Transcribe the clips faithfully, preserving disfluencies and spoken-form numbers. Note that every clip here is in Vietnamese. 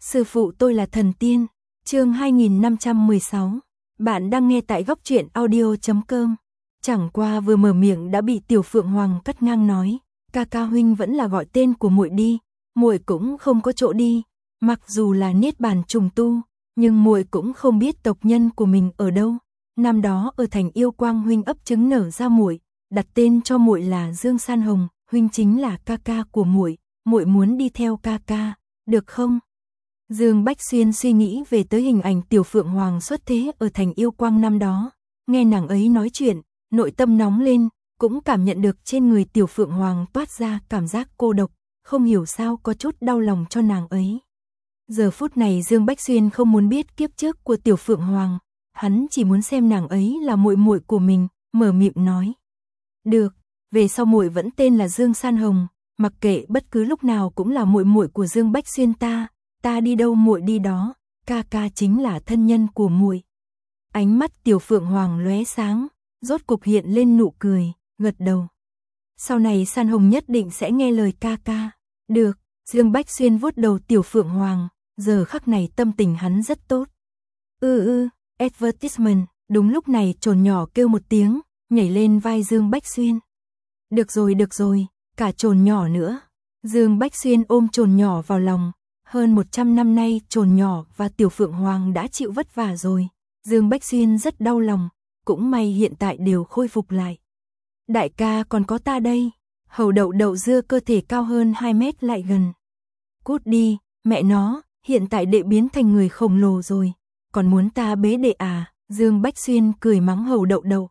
Sư phụ tôi là thần tiên. Chương hai nghìn năm trăm mười sáu. Bạn đang nghe tại góc truyện audio chấm com. Chẳng qua vừa mở miệng đã bị Tiểu Phượng Hoàng cắt ngang nói, "Ca ca huynh vẫn là gọi tên của muội đi, muội cũng không có chỗ đi, mặc dù là niết bàn trùng tu, nhưng muội cũng không biết tộc nhân của mình ở đâu. Năm đó ở thành Yêu Quang huynh ấp trứng nở ra muội, đặt tên cho muội là Dương San Hồng, huynh chính là ca ca của muội, muội muốn đi theo ca ca, được không?" Dương Bách Xuyên suy nghĩ về tới hình ảnh Tiểu Phượng Hoàng xuất thế ở thành Yêu Quang năm đó, nghe nàng ấy nói chuyện, nội tâm nóng lên, cũng cảm nhận được trên người Tiểu Phượng Hoàng toát ra cảm giác cô độc, không hiểu sao có chút đau lòng cho nàng ấy. Giờ phút này Dương Bách Xuyên không muốn biết kiếp trước của Tiểu Phượng Hoàng, hắn chỉ muốn xem nàng ấy là muội muội của mình, mở miệng nói: "Được, về sau muội vẫn tên là Dương San Hồng, mặc kệ bất cứ lúc nào cũng là muội muội của Dương Bách Xuyên ta, ta đi đâu muội đi đó, ca ca chính là thân nhân của muội." Ánh mắt Tiểu Phượng Hoàng lóe sáng, rốt cục hiện lên nụ cười, gật đầu. "Sau này San Hồng nhất định sẽ nghe lời ca ca." "Được." Dương Bách Xuyên vuốt đầu Tiểu Phượng Hoàng, giờ khắc này tâm tình hắn rất tốt. "Ừ ừ, advertisement." Đúng lúc này trồn nhỏ kêu một tiếng, nhảy lên vai Dương Bách Xuyên. "Được rồi được rồi, cả trồn nhỏ nữa." Dương Bách Xuyên ôm trồn nhỏ vào lòng, hơn một trăm năm nay trồn nhỏ và Tiểu Phượng Hoàng đã chịu vất vả rồi, Dương Bách Xuyên rất đau lòng, cũng may hiện tại đều khôi phục lại. "Đại ca còn có ta đây." Hầu Đậu Đậu dưa cơ thể cao hơn hai mét lại gần. "Cút đi, mẹ nó, hiện tại đệ biến thành người khổng lồ rồi, còn muốn ta bế đệ à?" Dương Bách Xuyên cười mắng Hầu Đậu Đậu.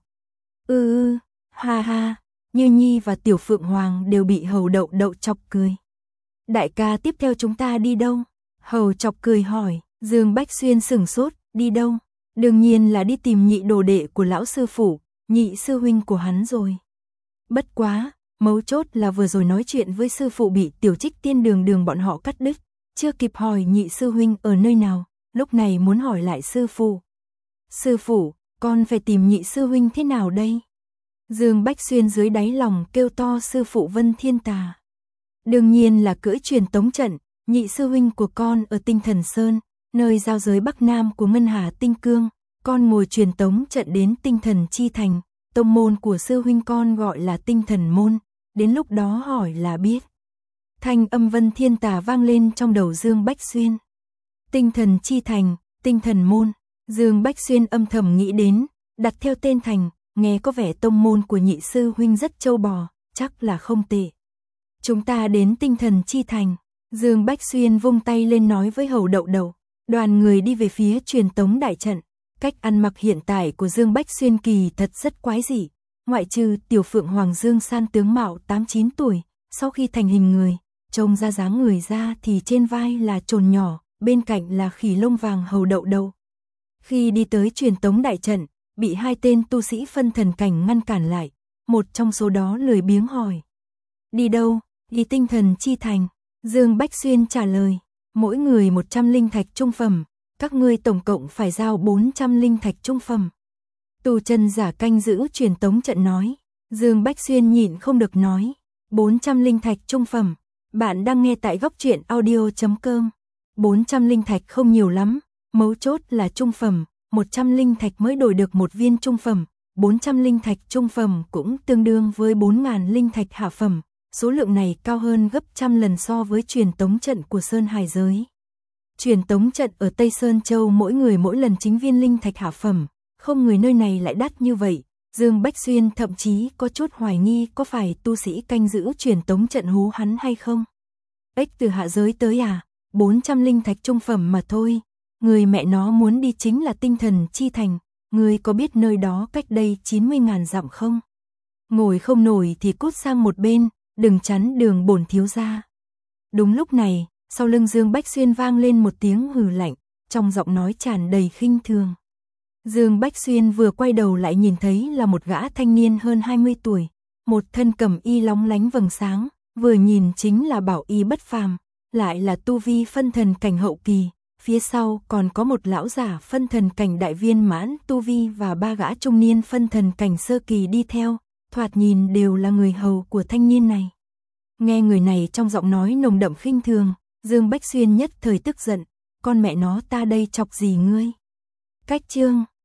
"Ừ ừ, ha ha." Như Nhi và Tiểu Phượng Hoàng đều bị Hầu Đậu Đậu chọc cười. "Đại ca tiếp theo chúng ta đi đâu?" Hầu chọc cười hỏi. Dương Bách Xuyên sửng sốt, "Đi đâu? Đương nhiên là đi tìm nhị đồ đệ của lão sư phụ, nhị sư huynh của hắn rồi." Bất quá, mấu chốt là vừa rồi nói chuyện với sư phụ bị Tiểu Trích Tiên Đường Đường bọn họ cắt đứt, chưa kịp hỏi nhị sư huynh ở nơi nào, lúc này muốn hỏi lại sư phụ. "Sư phụ, con phải tìm nhị sư huynh thế nào đây?" Dương Bách Xuyên dưới đáy lòng kêu to sư phụ Vân Thiên Tà. "Đương nhiên là cưỡi truyền tống trận, nhị sư huynh của con ở Tinh Thần Sơn, nơi giao giới Bắc Nam của Ngân Hà Tinh Cương, con ngồi truyền tống trận đến Tinh Thần Chi Thành, tông môn của sư huynh con gọi là Tinh Thần Môn, đến lúc đó hỏi là biết." Thanh âm Vân Thiên Tà vang lên trong đầu Dương Bách Xuyên. Tinh Thần Chi Thành, Tinh Thần Môn, Dương Bách Xuyên âm thầm nghĩ đến, đặt theo tên thành, nghe có vẻ tông môn của nhị sư huynh rất trâu bò, chắc là không tệ. "Chúng ta đến Tinh Thần Chi Thành." Dương Bách Xuyên vung tay lên nói với Hầu Đậu Đậu. Đoàn người đi về phía truyền tống đại trận. Cách ăn mặc hiện tại của Dương Bách Xuyên kỳ thật rất quái dị, ngoại trừ Tiểu Phượng Hoàng Dương San tướng mạo tám chín tuổi, sau khi thành hình người, trông ra dáng người ra thì trên vai là trồn nhỏ, bên cạnh là khỉ lông vàng Hầu Đậu Đậu. Khi đi tới truyền tống đại trận, bị hai tên tu sĩ phân thần cảnh ngăn cản lại, một trong số đó lười biếng hỏi: "Đi đâu?" "Đi Tinh Thần Chi Thành." Dương Bách Xuyên trả lời. "Mỗi người một trăm linh thạch trung phẩm, các ngươi tổng cộng phải giao bốn trăm linh thạch trung phẩm." Tu chân giả canh giữ truyền tống trận nói. Dương Bách Xuyên nhịn không được nói: bốn trăm linh thạch trung phẩm. Bạn đang nghe tại góc truyện audio chấm com. bốn trăm linh thạch không nhiều lắm, mấu chốt là trung phẩm, một trăm linh thạch mới đổi được một viên trung phẩm, bốn trăm linh thạch trung phẩm cũng tương đương với bốn nghìn linh thạch hạ phẩm, số lượng này cao hơn gấp trăm lần so với truyền tống trận của Sơn Hải giới. Truyền tống trận ở Tây Sơn Châu mỗi người mỗi lần chính viên linh thạch hạ phẩm, không người nơi này lại đắt như vậy. Dương Bách Xuyên thậm chí có chút hoài nghi có phải tu sĩ canh giữ truyền tống trận hú hắn hay không. "Ếch từ hạ giới tới à, bốn trăm linh thạch trung phẩm mà thôi, người mẹ nó muốn đi chính là Tinh Thần Chi Thành, người có biết nơi đó cách đây chín mươi nghìn dặm không? Ngồi không nổi thì cút sang một bên, đừng chắn đường bổn thiếu gia." Đúng lúc này, sau lưng Dương Bách Xuyên vang lên một tiếng hừ lạnh, trong giọng nói tràn đầy khinh thường. Dương Bách Xuyên vừa quay đầu lại nhìn thấy là một gã thanh niên hơn hai mươi tuổi, một thân cẩm y lóng lánh vầng sáng, vừa nhìn chính là bảo y bất phàm, lại là tu vi phân thần cảnh hậu kỳ, phía sau còn có một lão giả phân thần cảnh đại viên mãn tu vi và ba gã trung niên phân thần cảnh sơ kỳ đi theo, thoạt nhìn đều là người hầu của thanh niên này. Nghe người này trong giọng nói nồng đậm khinh thường, Dương Bách Xuyên nhất thời tức giận, con mẹ nó ta đây chọc gì ngươi. Cách chương